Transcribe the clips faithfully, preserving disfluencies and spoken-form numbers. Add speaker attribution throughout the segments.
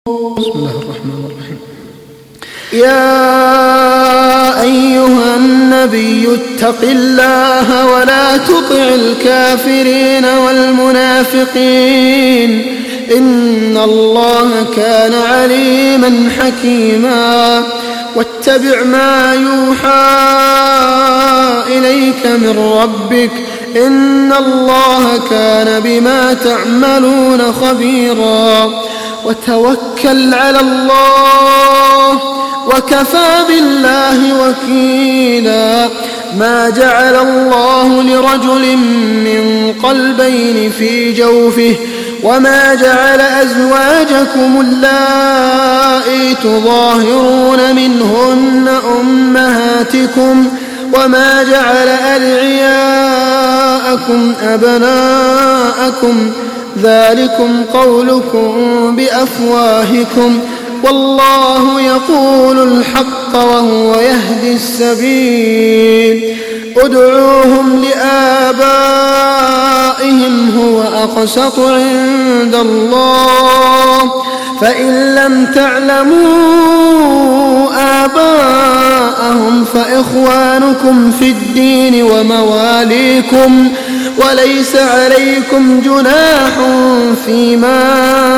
Speaker 1: بسم الله الرحمن الرحيم. يا أيها النبي اتق الله ولا تطع الكافرين والمنافقين إن الله كان عليما حكيما. واتبع ما يوحى إليك من ربك إن الله كان بما تعملون خبيرا. وتوكل على الله وكفى بالله وكيلا. ما جعل الله لرجل من قلبين في جوفه وما جعل أزواجكم اللائي تظاهرون منهن أمهاتكم وما جعل أدعياءكم أبناءكم ذلكم قولكم بأفواهكم والله يقول الحق وهو يهدي السبيل. ادعوهم لآبائهم هو أقسط عند الله فإن لم تعلموا آباءهم فإخوانكم في الدين ومواليكم وليس عليكم جناح فيما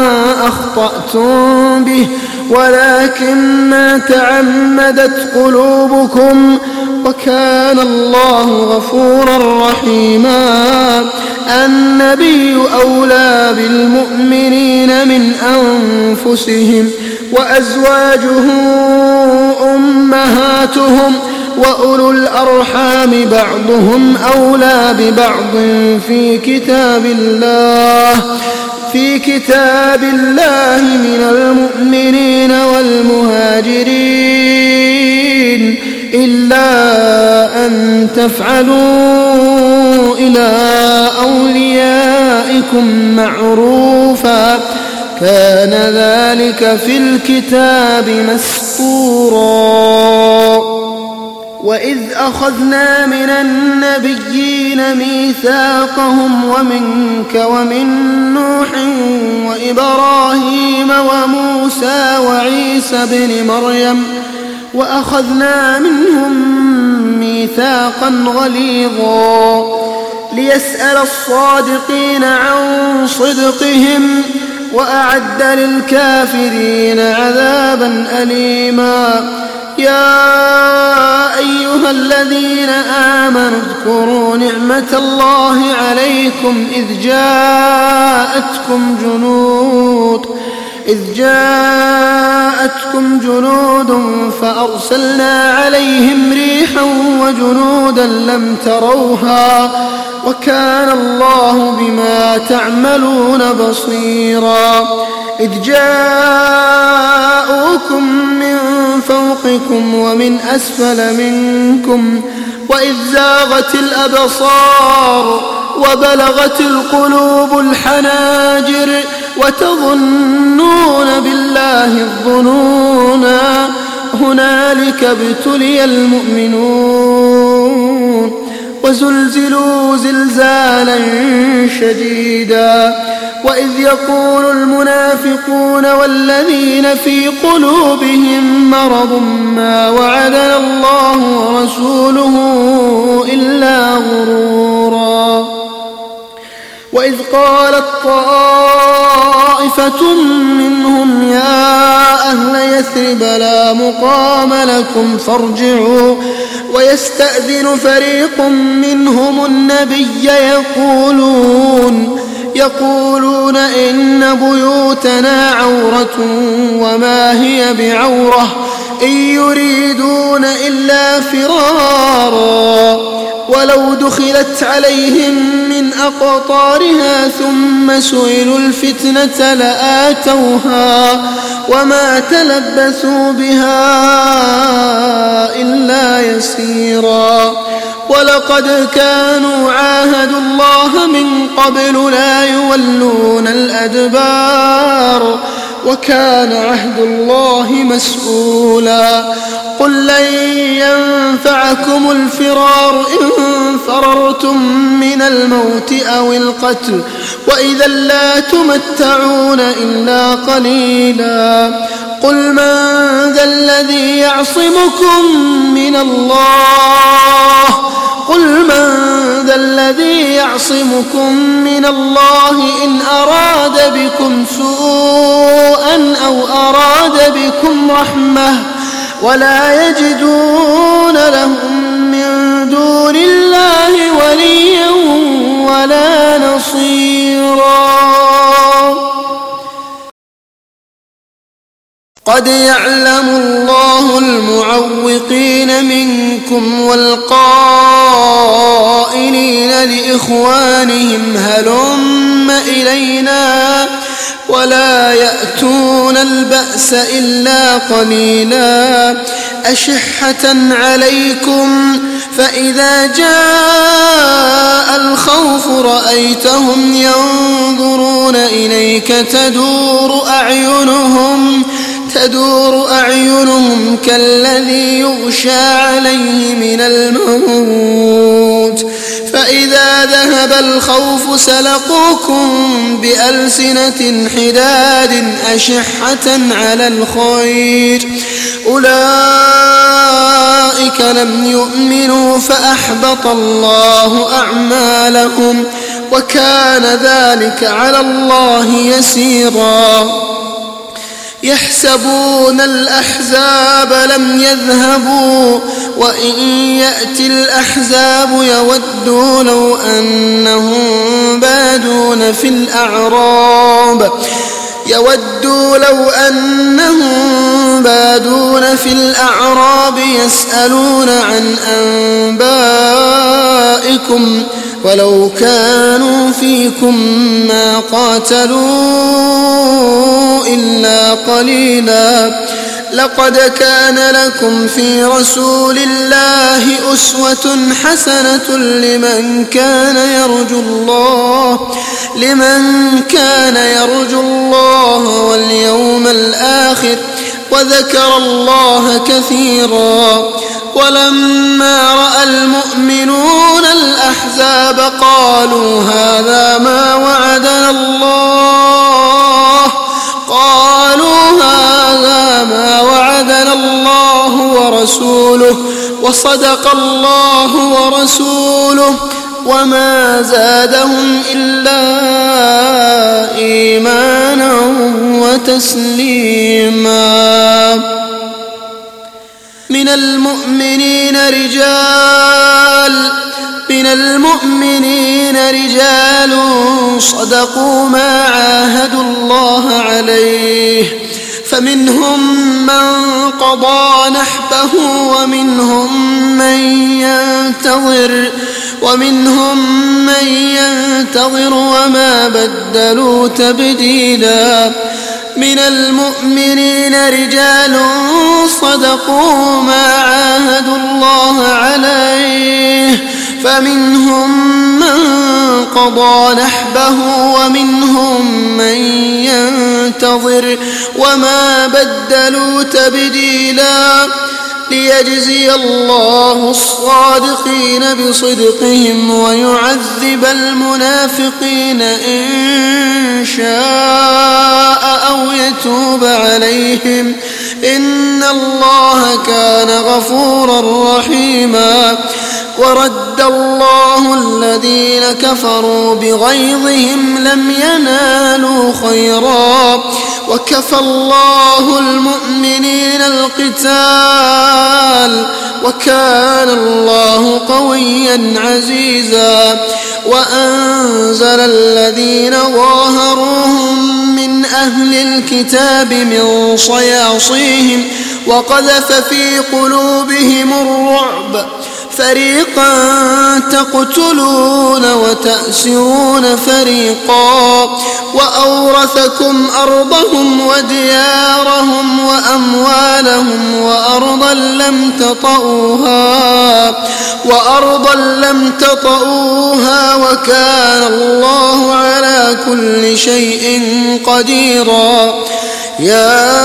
Speaker 1: أخطأتم به ولكن ما تعمدت قلوبكم وكان الله غفورا رحيما. النبي أولى بالمؤمنين من أنفسهم وأزواجه أمهاتهم وأولو الأرحام بعضهم أولى ببعض في كتاب الله في كتاب الله من المؤمنين والمهاجرين إلا أن تفعلوا إلى أوليائكم معروفا كان ذلك في الكتاب مسطورا. وإذ أخذنا من النبيين ميثاقهم ومنك ومن نوح وإبراهيم وموسى وعيسى بن مريم وأخذنا منهم ميثاقا غليظا ليسأل الصادقين عن صدقهم وأعد للكافرين عذابا أليما. يا أيها الذين آمنوا اذكروا نعمة الله عليكم إذ جاءتكم جنود إذ جاءتكم جنود فأرسلنا عليهم ريحا وجنودا لم تروها وكان الله بما تعملون بصيرا. إذ جاءوكم من فوقكم ومن أسفل منكم وإذ زاغت الأبصار وبلغت القلوب الحناجر وتظنون بالله الظنونا هنالك ابتلي المؤمنون وزلزلوا زلزالا شديدا. وإذ يقول المنافقون والذين في قلوبهم مرض ما وعدنا الله ورسوله إلا غرورا. وإذ قالت طائفة منهم يا أهل يثرب لا مقام لكم فارجعوا ويستأذن فريق منهم النبي يقولون يقولون إن بيوتنا عورة وما هي بعورة إن يريدون إلا فرارا ولو دخلت عليهم من أقطارها ثم سئلوا الفتنة لآتوها وما تلبثوا بها إلا يسيرا. ولقد كانوا عاهدوا الله من قبل لا يولون الأدبار وكان عهد الله مسؤولا. قل لن ينفعكم الفرار إن فررتم من الموت أو القتل وإذا لا تمتعون إلا قليلا. قل من ذا الذي يعصمكم من الله قل من ذا الذي يعصمكم من الله إن أراد بكم سوءا أو أراد بكم رحمة ولا يجدون لهم من دون الله وليا ولا نصيرا. قد يعلم الله المعوقين منكم والقائلين لإخوانهم هلم إلينا ولا يأتون البأس إلا قليلا أشحة عليكم فإذا جاء الخوف رأيتهم ينظرون إليك تدور أعينهم تدور أعينهم كالذي يغشى عليه من الموت فإذا ذهب الخوف سلقوكم بألسنة حداد أشحة على الخير أولئك لم يؤمنوا فأحبط الله أعمالهم وكان ذلك على الله يسيرا. يحسبون الأحزاب لم يذهبوا وإن يأتي الأحزاب يودوا لو أنهم بادون في الأعراب يودوا لو أنهم بادون في الأعراب يسألون عن أنبائكم ولو كانوا فيكم ما قاتلوا إلا قليلا. لقد كان لكم في رسول الله أسوة حسنة لمن كان يرجو الله لمن كان يرجو الله واليوم الآخر وذكر الله كثيرا. ولما رأى المؤمنون الأحزاب قالوا هذا ما وعدنا الله قالوا هذا ما وعدنا الله ورسوله وصدق الله ورسوله وما زادهم إلا إيمانا وتسليما. من المؤمنين رجال من المؤمنين رجال صدقوا ما عاهدوا الله عليه فمنهم من قضى نحبه ومنهم من ينتظر ومنهم من ينتظر وما بدلوا تبديلا. من المؤمنين رجال صدقوا ما عاهدوا الله عليه فمنهم من قضى نحبه ومنهم من ينتظر وما بدلوا تبديلا. ليجزي الله الصادقين بصدقهم ويعذب المنافقين إن شاء أو يتوب عليهم إن الله كان غفورا رحيما. ورد الله الذين كفروا بغيظهم لم ينالوا خيرا وكفى الله المؤمنين القتال وكان الله قويا عزيزا. وأنزل الذين ظاهروهم من أهل الكتاب من صياصيهم وقذف في قلوبهم الرعب فريقا تقتلون وتأسرون فريقا وأورثكم أرضهم وديارهم وأموالهم وأرضا لم تطئوها وأرضا لم تطئوها وكان الله على كل شيء قديرا. يا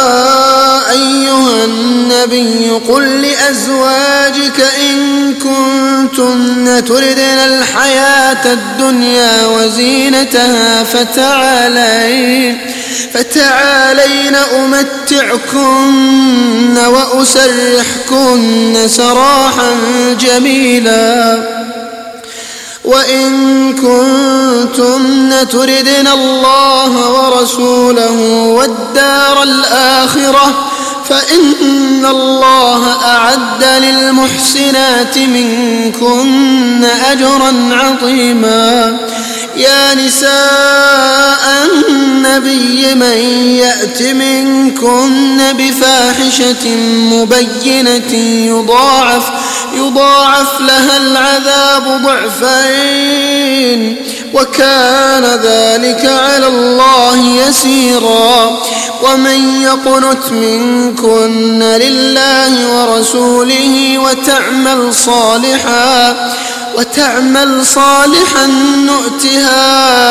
Speaker 1: أيها النبي قل لأزواجك إن كنتن تردن الحياة الدنيا وزينتها فتعالين فتعالين أمتعكن وأسرحكن سراحا جميلا وإن كنتن تردن الله ورسوله والدار الآخرة فإن الله أعد للمحسنات منكن أجرا عظيما يا نساء النبي من يأت منكن بفاحشة مبينة يضاعف يضاعف لها العذاب ضعفين وكان ذلك على الله يسيرا ومن يقنت منكن لله ورسوله وتعمل صالحا وتعمل صالحا نؤتها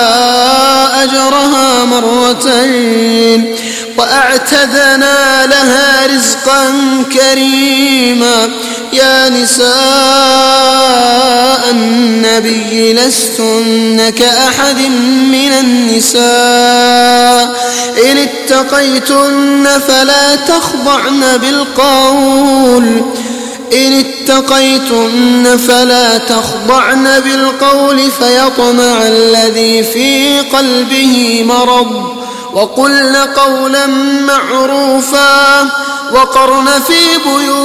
Speaker 1: أجرها مرتين وأعتدنا لها رزقا كريما يا نساء النبي لستن كأحد من النساء إن اتقيتن فلا تخضعن بالقول إن اتقيتن فلا تخضعن بالقول فيطمع الذي في قلبه مرض وقلن قولا معروفا وقرن في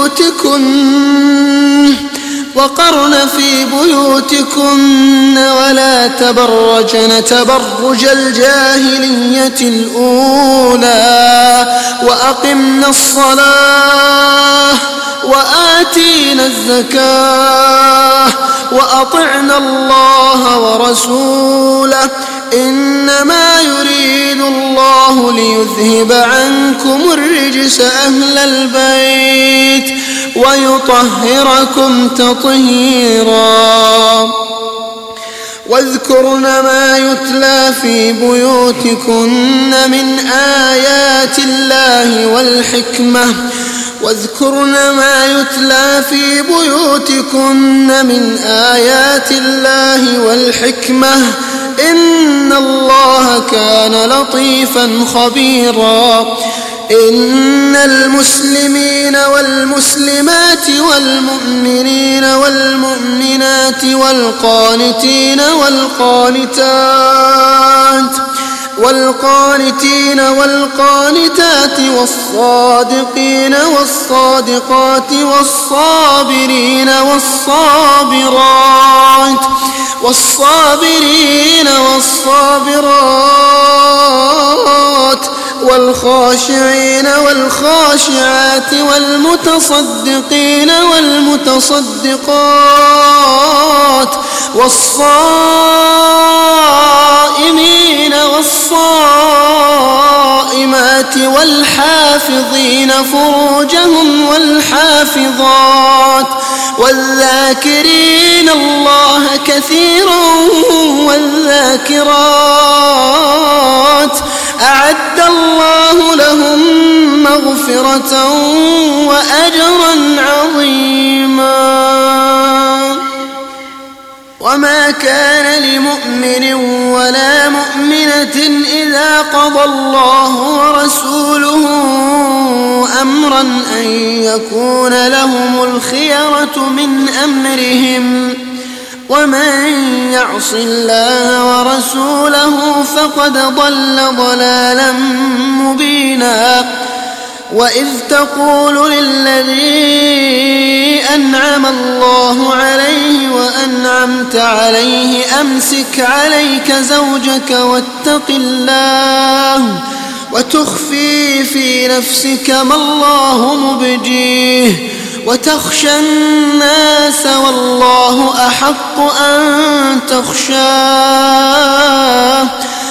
Speaker 1: بيوتكن وقرن في بيوتكن ولا تبرجن تبرج الجاهلية الأولى وأقمنا الصلاة وآتينا الزكاة وأطعنا الله ورسوله إنما يريد الله ليذهب عنكم الرجس أهل البيت ويطهركم تطهيرا واذكرن ما يتلى في بيوتكن من آيات الله والحكمة واذكرن ما يتلى في بيوتكن من آيات الله والحكمة إن الله كان لطيفا خبيرا إن المسلمين والمسلمات والمؤمنين والمؤمنات والقانتين والقانتات والقانتين والقانتات والصادقين والصادقات والصابرين والصابرات والصابرين والصابرات والخاشعين والخاشعات والمتصدقين والمتصدقات والصائمين والصائمات والحافظين فروجهم والحافظات والذاكرين الله كثيرا والذاكرات أعد الله لهم مغفرة وأجرا عظيما وما كان لمؤمن ولا مؤمنة إذا قضى الله ورسوله أمرا أن يكون لهم الخيرة من أمرهم ومن يعص الله ورسوله فقد ضل ضلالا مبينا وإذ تقول للذي أنعم الله عليه وأنعمت عليه أمسك عليك زوجك واتق الله وتخفي في نفسك ما الله مبديه وتخشى الناس والله أحق أن تخشاه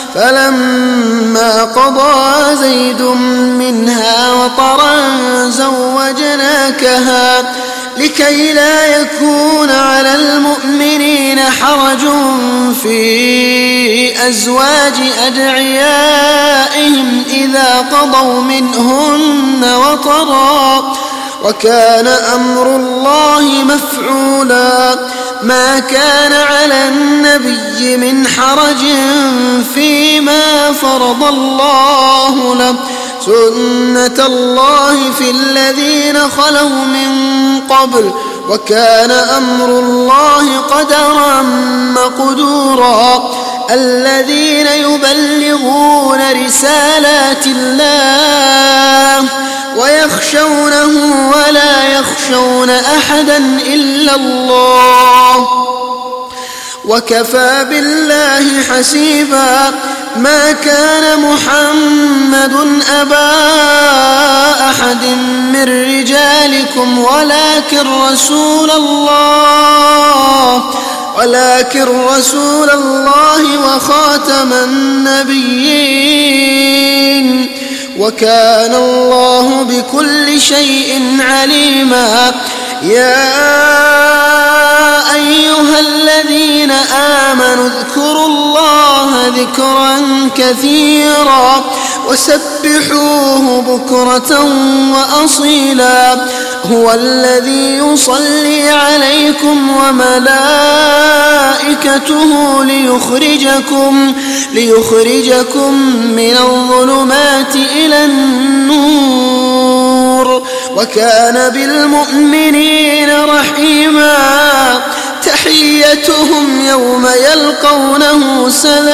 Speaker 1: فلما قضى زيد منها وطرا زوجناكها لكي لا يكون على المؤمنين حرج في أزواج أدعيائهم إذا قضوا منهن وطرا وكان أمر الله مفعولا ما كان على النبي من حرج فيما فرض الله له سنة الله في الذين خلوا من قبل وكان أمر الله قدرا مقدورا الذين يبلغون رسالات الله ويخشونه ولا يخشون أحدا إلا الله وكفى بالله حسيبا ما كان محمد أبا أحد من رجالكم ولكن رسول الله ولكن رسول الله وخاتم النبيين وكان الله بكل شيء عليما يا أيها الذين آمنوا اذكروا الله ذكرا كثيرا وسبحوه بكرة وأصيلا هو الذي يصلي عليكم وملائكته ليخرجكم ليخرجكم من الظلمات إلى النور وكان بالمؤمنين رحيما تحيتهم يوم يلقونه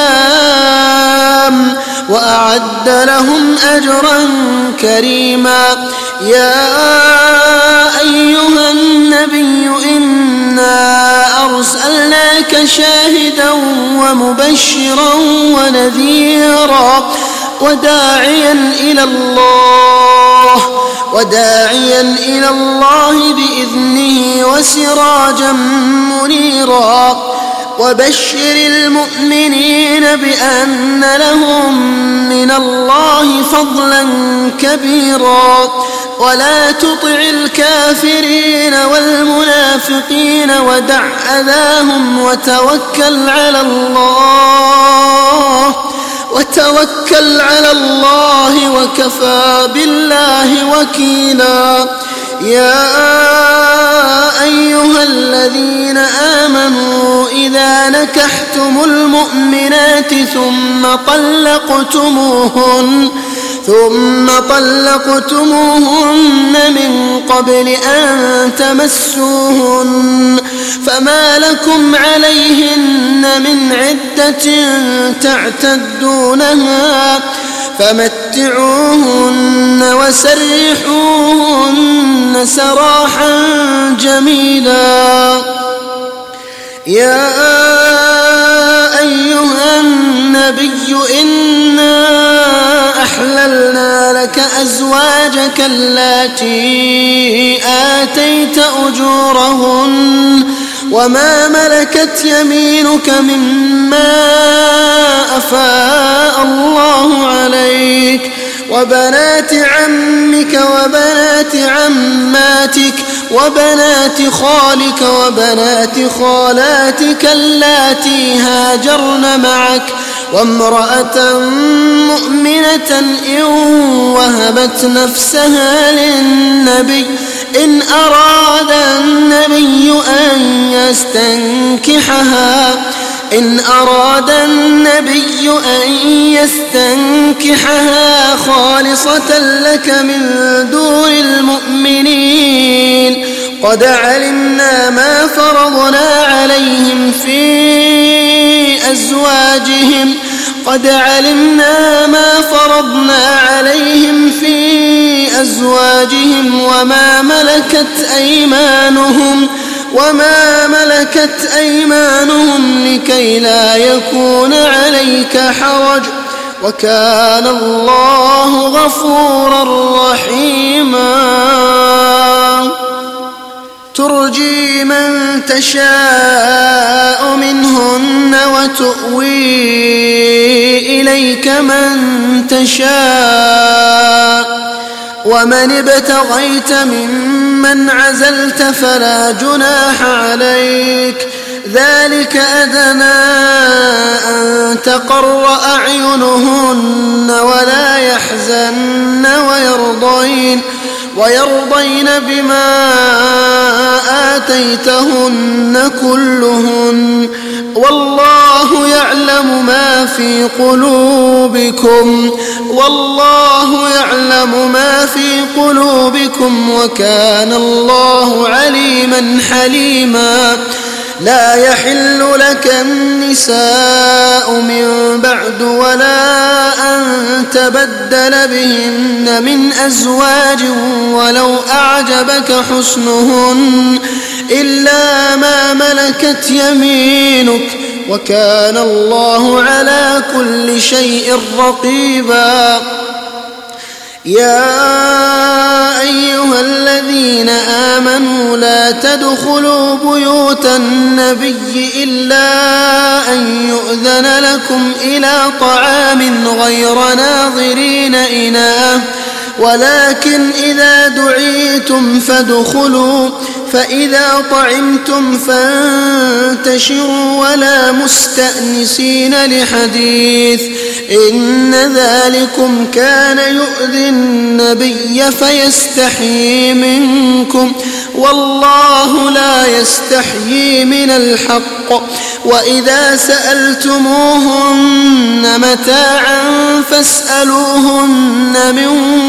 Speaker 1: سلام وأعد لهم أجرا كريما يا أيها النبي إنا أرسلناك شاهدا ومبشرا ونذيرا وداعيا إلى الله وداعيا إلى الله بإذنه وسراجا منيرا وبشر المؤمنين بأن لهم من الله فضلا كبيرا ولا تطع الكافرين والمنافقين ودع أذاهم وتوكل على الله وتوكل على الله وكفى بالله وكيلا يا أيها الذين آمنوا إذا نكحتم المؤمنات ثم طلقتموهن ثم طلقتموهن من قبل أن تمسوهن فما لكم عليهن من عدة تعتدونها فمتعوهن وسرحوهن سراحا جميلا يا أيها النبي إنا أحللنا لك أزواجك اللاتي آتيت أجورهن وما ملكت يمينك مما أفاء الله عليك وبنات عمك وبنات عماتك وبنات خالك وبنات خالاتك اللاتي هاجرن معك وامرأة مؤمنة إن وهبت نفسها للنبي إن أراد النبي أن يستنكحها إن أراد النبي أن يستنكحها خالصة لك من دون المؤمنين قد علمنا ما فرضنا عليهم في أزواجهم قد علمنا ما فرضنا عليهم في أزواجهم وما ملكت أيمانهم وما ملكت أيمانهم لكي لا يكون عليك حرج وكان الله غفورا رحيما ترجي من تشاء منهن وتؤوي إليك من تشاء ومن ابتغيت ممن عزلت فلا جناح عليك ذلك أدنى أن تقر أعينهن ولا يحزن ويرضين, ويرضين بما آتيتهن كلهن, والله يعلم ما في قلوبكم والله يعلم ما في قلوبكم وكان الله عليما حليما. لا يحل لك النساء من بعد ولا أن تبدل بهن من أزواج ولو أعجبك حسنهن إلا ما ملكت يمينك وكان الله على كل شيء رقيبا. يا أيها الذين آمنوا لا تدخلوا بيوت النبي إلا أن يؤذن لكم إلى طعام غير ناظرين إناه ولكن إذا دعيتم فادخلوا فإذا طعمتم فانتشروا ولا مستأنسين لحديث إن ذلكم كان يؤذي النبي فيستحيي منكم والله لا يستحيي من الحق. وإذا سألتموهن متاعا فاسألوهن من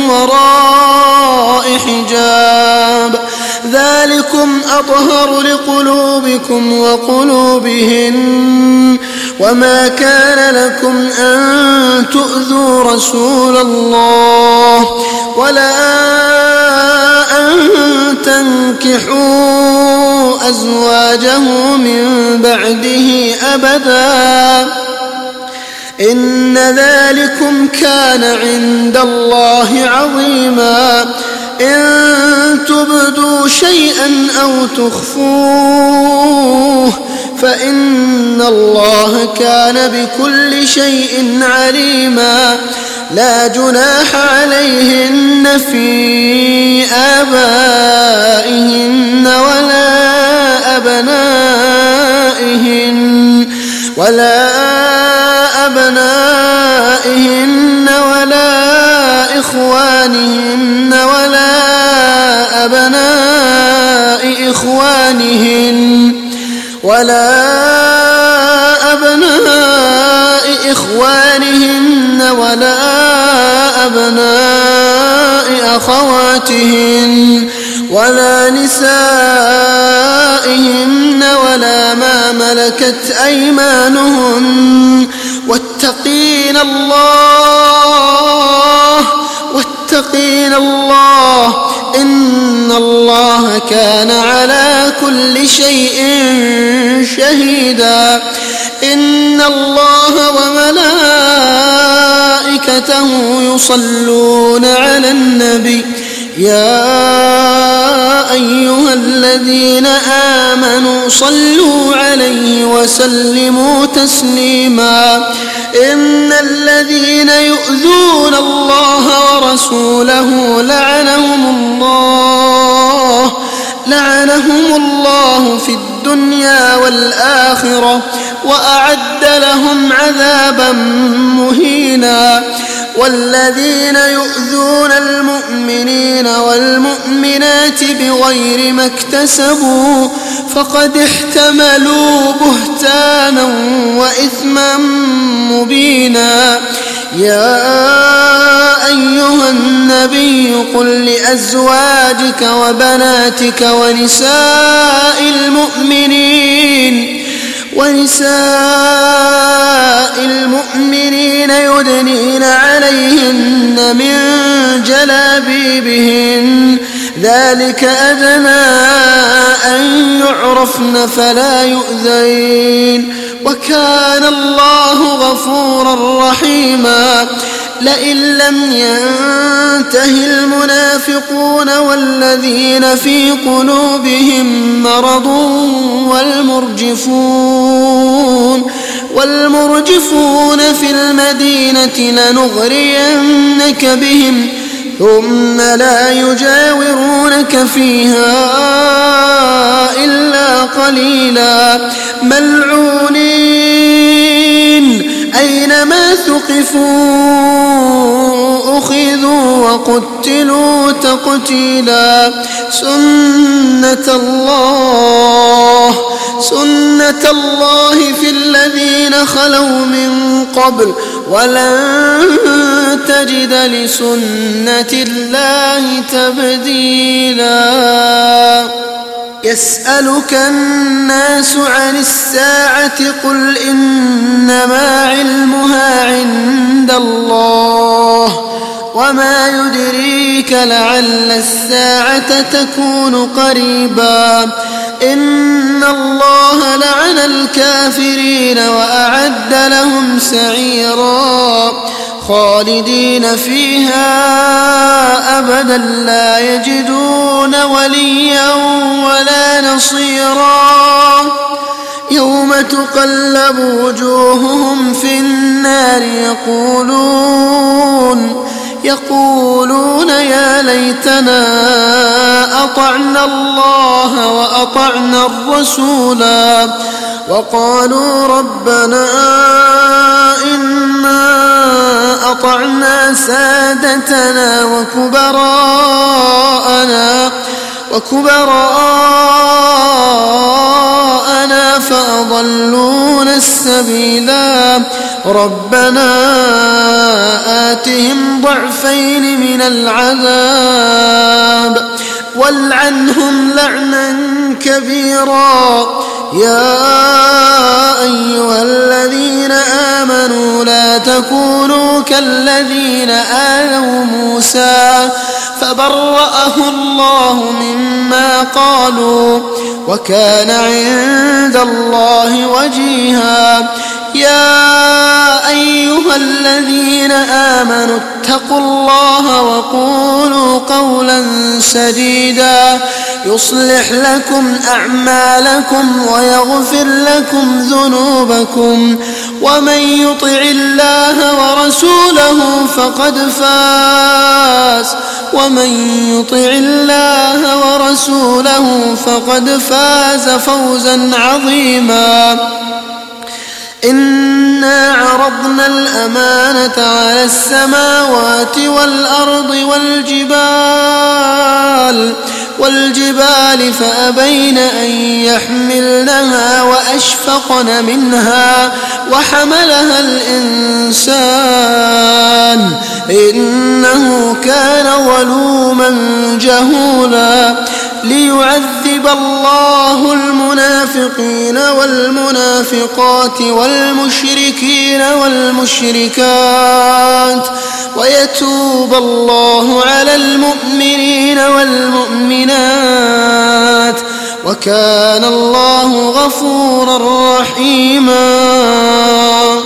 Speaker 1: وراء حجاب ذلكم أطهر لقلوبكم وقلوبهن. وما كان لكم أن تؤذوا رسول الله ولا أن تنكحوا أزواجه من بعده أبدا إن ذلكم كان عند الله عظيما. إن تبدوا شيئا أو تخفوه فإن الله كان بكل شيء عليما. لا جناح عليهن في آبائهن ولا أبنائهن ولا أبنائهن ولا إخوانهن ولا أبناء إخوانهن ولا أبناء إخوانهن ولا أبناء أخواتهن ولا نسائهن ولا ما ملكت أيمانهن واتقين الله واتقين الله إن الله كان على كل شيء شهيدا. إن الله وملائكته يصلون على النبي يا أيها الذين آمنوا صلوا عليه وسلموا تسليما. إن الذين يؤذون الله ورسوله لعنهم الله لعنهم الله في الدنيا والآخرة وأعد لهم عذابا مهينا. والذين يؤذون المؤمنين والمؤمنات بغير ما اكتسبوا فقد احتملوا بهتانا وإثما مبينا. يا أيها النبي قل لأزواجك وبناتك ونساء المؤمنين ونساء المؤمنين يدنين عليهن من جلابيبهن ذلك أدنى أن يعرفن فلا يؤذين وكان الله غفورا رحيما. لئن لم ينته المنافقون والذين في قلوبهم مرض والمرجفون والمرجفون في المدينة لنغرينك بهم ثم لا يجاورونك فيها إلا قليلا ملعونين أينما ثقفوا أخذوا وقتلوا تقتيلا سنة الله سنة الله في الذين خلوا من قبل ولن تجد لسنة الله تبديلا يسألك الناس عن الساعة قل إنما علمها عند الله وما يدريك لعل الساعة تكون قريبا إن الله لعن الكافرين وأعد لهم سعيرا خالدين فيها أبدا لا يجدون وليا ولا نصيرا يوم تقلب وجوههم في النار يقولون يقولون يا ليتنا أطعنا الله وأطعنا الرسولا وقالوا ربنا إنا أطعنا سادتنا وكبراءنا وكبراءنا فأضلونا السبيلا ربنا آتهم ضعفين من العذاب والعنهم لعنا كبيرا يا أيها الذين آمنوا لا تكونوا كالذين آذوا موسى فبرأه الله مما قالوا وكان عند الله وجيها يا أيها الذين آمنوا اتقوا الله وقولوا قولا سديدا يصلح لكم أعمالكم ويغفر لكم ذنوبكم ومن يطع الله ورسوله فقد فاز ومن يطع الله ورسوله فقد فاز فوزا عظيما إنا عرضنا الأمانة على السماوات والأرض والجبال والجبال فأبين أن يحملنها وأشفقن منها وحملها الإنسان إنه كان ظلوما جهولا ليعذب الله المنافقين والمنافقات والمشركين والمشركات ويتوب الله على المؤمنين والمؤمنات وكان الله غفورا رحيما